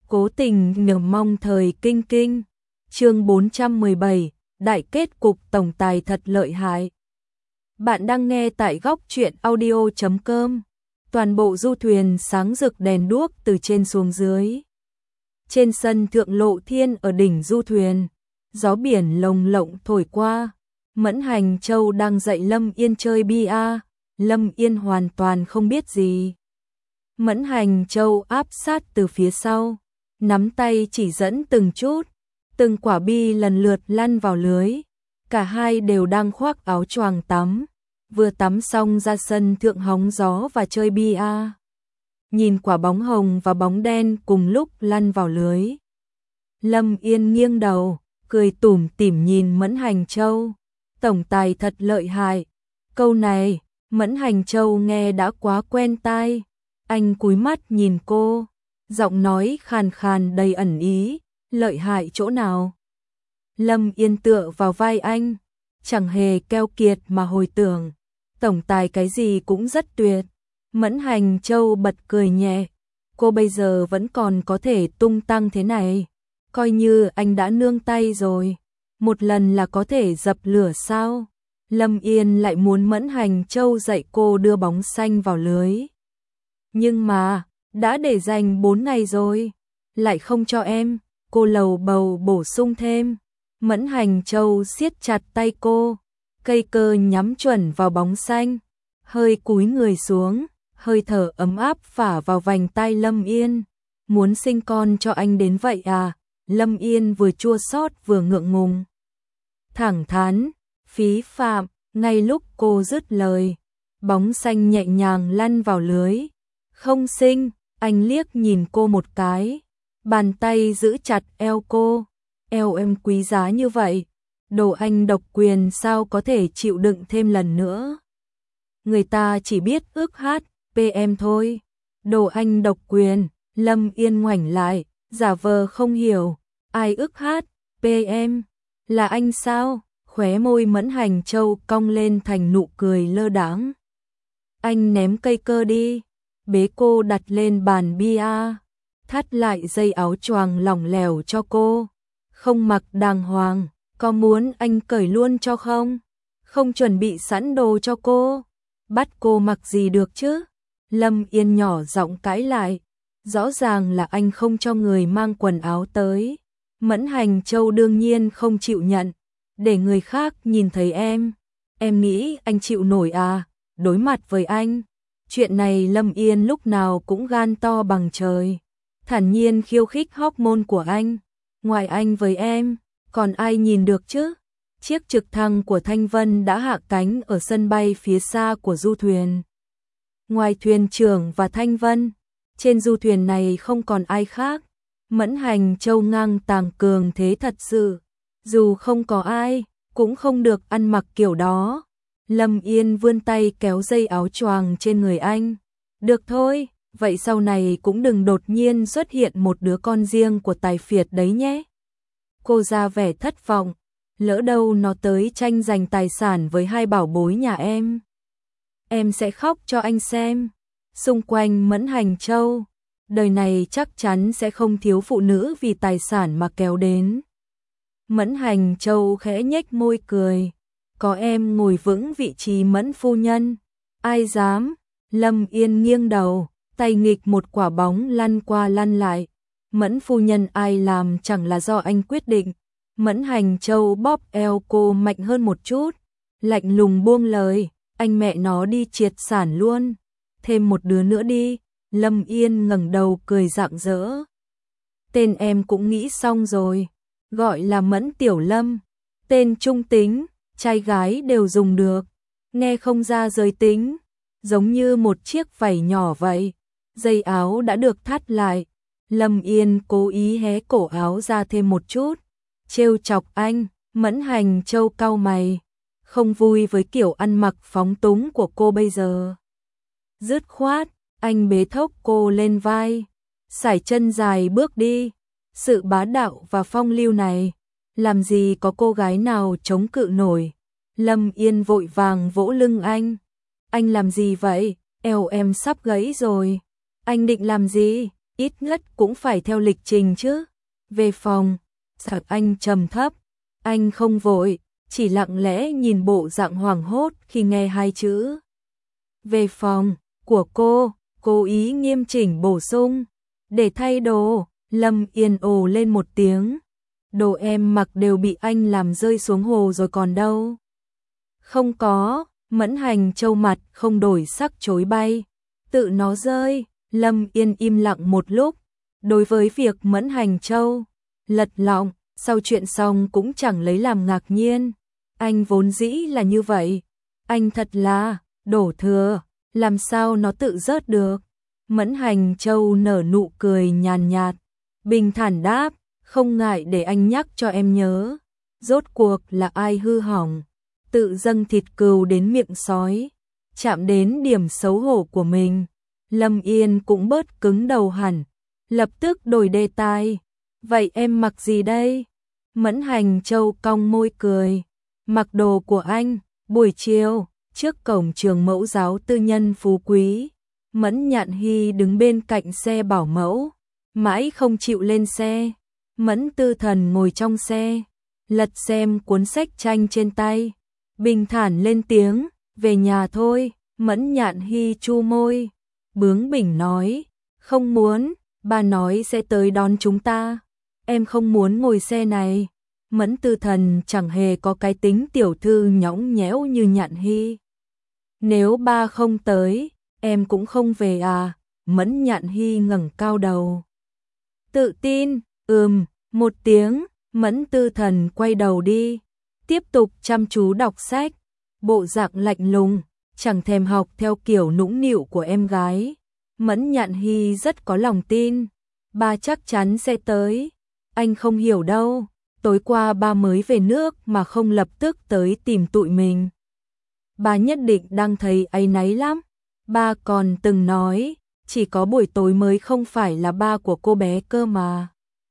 Cố tình nhầm mong thời kinh kinh. Chương 417, đại kết cục tổng tài thật lợi hại. Bạn đang nghe tại góc truyện audio.com. Toàn bộ du thuyền sáng rực đèn đuốc từ trên xuống dưới. Trên sân thượng Lộ Thiên ở đỉnh du thuyền, gió biển lồng lộng thổi qua. Mẫn Hành Châu đang dạy Lâm Yên chơi bia, Lâm Yên hoàn toàn không biết gì. Mẫn Hành Châu áp sát từ phía sau, nắm tay chỉ dẫn từng chút, từng quả bi lần lượt lăn vào lưới. Cả hai đều đang khoác áo choàng tắm, vừa tắm xong ra sân thượng hóng gió và chơi bia. Nhìn quả bóng hồng và bóng đen cùng lúc lăn vào lưới. Lâm Yên nghiêng đầu, cười tủm tỉm nhìn Mẫn Hành Châu. Tổng tài thật lợi hại. Câu này, Mẫn Hành Châu nghe đã quá quen tai. Anh cúi mắt nhìn cô, giọng nói khàn khàn đầy ẩn ý, lợi hại chỗ nào? Lâm Yên tựa vào vai anh, chẳng hề keo kiệt mà hồi tưởng, tổng tài cái gì cũng rất tuyệt. Mẫn Hành Châu bật cười nhẹ, cô bây giờ vẫn còn có thể tung tăng thế này, coi như anh đã nương tay rồi, một lần là có thể dập lửa sao? Lâm Yên lại muốn Mẫn Hành Châu dạy cô đưa bóng xanh vào lưới. Nhưng mà, đã để dành 4 ngày rồi, lại không cho em, cô lầu bầu bổ sung thêm. Mẫn Hành Châu siết chặt tay cô, cây cơ nhắm chuẩn vào bóng xanh, hơi cúi người xuống, hơi thở ấm áp phả vào vành tai Lâm Yên. Muốn sinh con cho anh đến vậy à? Lâm Yên vừa chua xót vừa ngượng ngùng. Thẳng thắn, phí phạm, ngay lúc cô dứt lời, bóng xanh nhẹ nhàng lăn vào lưới. Không sinh, anh liếc nhìn cô một cái, bàn tay giữ chặt eo cô. Eo em quý giá như vậy, đồ anh độc quyền sao có thể chịu đựng thêm lần nữa. Người ta chỉ biết ước hát, PM thôi. Đồ anh độc quyền, Lâm Yên ngoảnh lại, giả vờ không hiểu. Ai ước hát, PM, là anh sao? Khóe môi Mẫn Hành Châu cong lên thành nụ cười lơ đãng. Anh ném cây cơ đi, bế cô đặt lên bàn bia, thắt lại dây áo choàng lỏng lẻo cho cô. Không mặc đàng hoàng, có muốn anh cởi luôn cho không? Không chuẩn bị sẵn đồ cho cô, bắt cô mặc gì được chứ? Lâm Yên nhỏ giọng cãi lại, rõ ràng là anh không cho người mang quần áo tới. Mẫn Hành Châu đương nhiên không chịu nhận, để người khác nhìn thấy em nghĩ anh chịu nổi à? Đối mặt với anh, chuyện này Lâm Yên lúc nào cũng gan to bằng trời, thản nhiên khiêu khích hormone của anh. Ngoài anh với em, còn ai nhìn được chứ? Chiếc trực thăng của Thanh Vân đã hạ cánh ở sân bay phía xa của du thuyền. Ngoài thuyền trưởng và Thanh Vân, trên du thuyền này không còn ai khác. Mẫn Hành Châu ngang tàng cường thế thật sự, dù không có ai, cũng không được ăn mặc kiểu đó. Lâm Yên vươn tay kéo dây áo choàng trên người anh. Được thôi, vậy sau này cũng đừng đột nhiên xuất hiện một đứa con riêng của Tài Phiệt đấy nhé. Cô ra vẻ thất vọng, lỡ đâu nó tới tranh giành tài sản với hai bảo bối nhà em. Em sẽ khóc cho anh xem. Xung quanh Mẫn Hành Châu, đời này chắc chắn sẽ không thiếu phụ nữ vì tài sản mà kéo đến. Mẫn Hành Châu khẽ nhếch môi cười, có em ngồi vững vị trí Mẫn phu nhân, ai dám? Lâm Yên nghiêng đầu, tay nghịch một quả bóng lăn qua lăn lại. Mẫn phu nhân ai làm chẳng là do anh quyết định. Mẫn Hành Châu bóp eo cô mạnh hơn một chút, lạnh lùng buông lời, anh mẹ nó đi triệt sản luôn, thêm một đứa nữa đi. Lâm Yên ngẩng đầu cười rạng rỡ. Tên em cũng nghĩ xong rồi, gọi là Mẫn Tiểu Lâm, tên trung tính, trai gái đều dùng được, nghe không ra giới tính, giống như một chiếc vảy nhỏ vậy. Dây áo đã được thắt lại, Lâm Yên cố ý hé cổ áo ra thêm một chút, trêu chọc anh. Mẫn Hành Châu cau mày, không vui với kiểu ăn mặc phóng túng của cô bây giờ. Dứt khoát, anh bế thốc cô lên vai, sải chân dài bước đi. Sự bá đạo và phong lưu này, làm gì có cô gái nào chống cự nổi. Lâm Yên vội vàng vỗ lưng anh. Anh làm gì vậy? Eo em sắp gãy rồi. Anh định làm gì? ít nhất cũng phải theo lịch trình chứ. Về phòng, Giặc Anh trầm thấp, anh không vội, chỉ lặng lẽ nhìn bộ dạng hoảng hốt khi nghe hai chữ. Về phòng của cô, cố ý nghiêm chỉnh bổ sung, để thay đồ. Lâm Yên ồ lên một tiếng. Đồ em mặc đều bị anh làm rơi xuống hồ rồi còn đâu. Không có, Mẫn Hành Châu mặt không đổi sắc chối bay. Tự nó rơi. Lâm Yên im lặng một lúc. Đối với việc Mẫn Hành Châu lật lọng, sau chuyện xong cũng chẳng lấy làm ngạc nhiên. Anh vốn dĩ là như vậy. Anh thật là đổ thừa, làm sao nó tự rớt được. Mẫn Hành Châu nở nụ cười nhàn nhạt, bình thản đáp, không ngại để anh nhắc cho em nhớ. Rốt cuộc là ai hư hỏng, tự dâng thịt cừu đến miệng sói, chạm đến điểm xấu hổ của mình. Lâm Yên cũng bớt cứng đầu hẳn, lập tức đổi đề tài. Vậy em mặc gì đây? Mẫn Hành Châu cong môi cười, mặc đồ của anh. Buổi chiều, trước cổng trường mẫu giáo tư nhân Phú Quý, Mẫn Nhạn Hy đứng bên cạnh xe bảo mẫu, mãi không chịu lên xe. Mẫn Tư Thần ngồi trong xe, lật xem cuốn sách tranh trên tay, bình thản lên tiếng, về nhà thôi. Mẫn Nhạn Hy chu môi, bướng bỉnh nói, không muốn, bà nói sẽ tới đón chúng ta. Em không muốn ngồi xe này. Mẫn Tư Thần chẳng hề có cái tính tiểu thư nhõng nhẽo như Nhạn Hy. Nếu ba không tới, em cũng không về à? Mẫn Nhạn Hy ngẩng cao đầu, tự tin, một tiếng. Mẫn Tư Thần quay đầu đi, tiếp tục chăm chú đọc sách, bộ dạng lạnh lùng, chẳng thèm học theo kiểu nũng nịu của em gái. Mẫn Nhạn Hy rất có lòng tin, ba chắc chắn sẽ tới. Anh không hiểu đâu, tối qua ba mới về nước mà không lập tức tới tìm tụi mình. Ba nhất định đang thấy áy náy lắm. Ba còn từng nói, chỉ có buổi tối mới không phải là ba của cô bé cơ mà.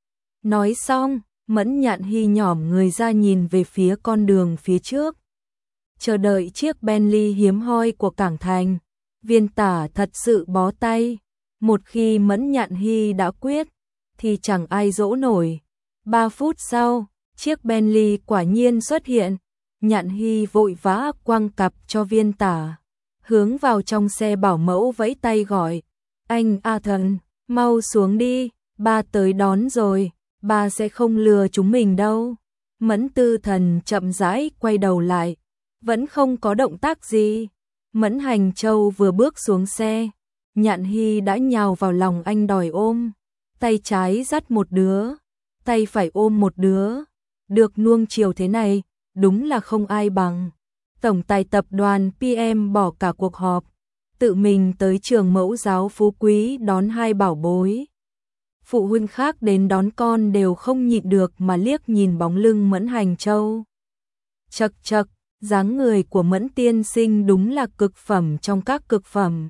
Nói xong, Mẫn Nhạn Hy nhỏm người ra nhìn về phía con đường phía trước, chờ đợi chiếc Bentley hiếm hoi của Cảng Thành. Viên Tả thật sự bó tay, một khi Mẫn Nhạn Hy đã quyết, thì chẳng ai dỗ nổi. 3 phút sau, chiếc Bentley quả nhiên xuất hiện. Nhạn Hy vội vã quăng cặp cho Viên Tả, hướng vào trong xe bảo mẫu vẫy tay gọi, anh A Thần, mau xuống đi, ba tới đón rồi, ba sẽ không lừa chúng mình đâu. Mẫn Tư Thần chậm rãi quay đầu lại, vẫn không có động tác gì. Mẫn Hành Châu vừa bước xuống xe, Nhạn Hy đã nhào vào lòng anh đòi ôm, tay trái dắt một đứa, tay phải ôm một đứa. Được nuông chiều thế này, đúng là không ai bằng. Tổng tài tập đoàn PM bỏ cả cuộc họp, tự mình tới trường mẫu giáo Phú Quý đón hai bảo bối. Phụ huynh khác đến đón con đều không nhịn được mà liếc nhìn bóng lưng Mẫn Hành Châu. Chậc chậc, dáng người của Mẫn tiên sinh đúng là cực phẩm trong các cực phẩm.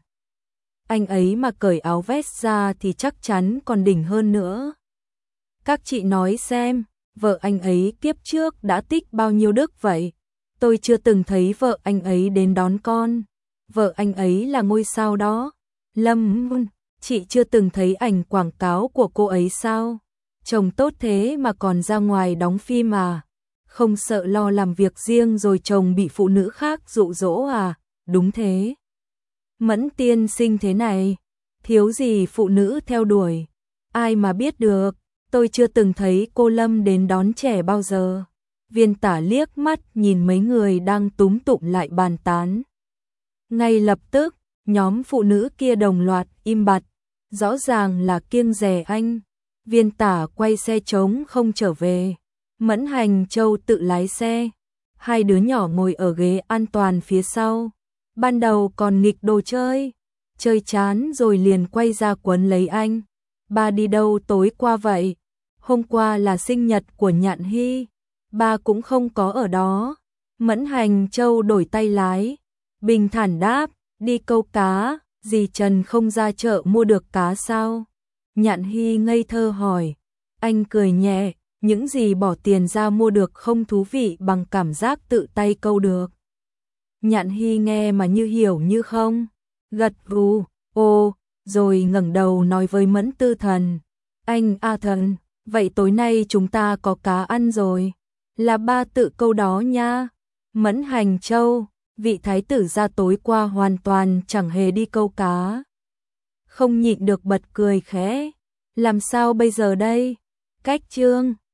Anh ấy mà cởi áo vest ra thì chắc chắn còn đỉnh hơn nữa. Các chị nói xem, vợ anh ấy kiếp trước đã tích bao nhiêu đức vậy? Tôi chưa từng thấy vợ anh ấy đến đón con. Vợ anh ấy là ngôi sao đó. Lâm, chị chưa từng thấy ảnh quảng cáo của cô ấy sao? Chồng tốt thế mà còn ra ngoài đóng phim à? Không sợ lo làm việc riêng rồi chồng bị phụ nữ khác dụ dỗ à? Đúng thế. Mẫn tiên sinh thế này, thiếu gì phụ nữ theo đuổi. Ai mà biết được, tôi chưa từng thấy cô Lâm đến đón trẻ bao giờ. Viên Tả liếc mắt nhìn mấy người đang túm tụm lại bàn tán. Ngay lập tức, nhóm phụ nữ kia đồng loạt im bặt, rõ ràng là kiêng dè anh. Viên Tả quay xe trống không trở về. Mẫn Hành Châu tự lái xe, hai đứa nhỏ ngồi ở ghế an toàn phía sau. Ban đầu còn nghịch đồ chơi, chơi chán rồi liền quay ra quấn lấy anh. Ba đi đâu tối qua vậy? Hôm qua là sinh nhật của Nhạn Hy, ba cũng không có ở đó. Mẫn Hành Châu đổi tay lái, bình thản đáp, đi câu cá. Dì Trần không ra chợ mua được cá sao? Nhạn Hy ngây thơ hỏi. Anh cười nhẹ, những gì bỏ tiền ra mua được không thú vị bằng cảm giác tự tay câu được. Nhạn Hy nghe mà như hiểu như không, gật gù, ồ, rồi ngẩng đầu nói với Mẫn Tư Thần, anh A Thần, vậy tối nay chúng ta có cá ăn rồi, là ba tự câu đó nha. Mẫn Hành Châu, vị thái tử gia tối qua hoàn toàn chẳng hề đi câu cá. Không nhịn được bật cười khẽ, làm sao bây giờ đây? Cách chương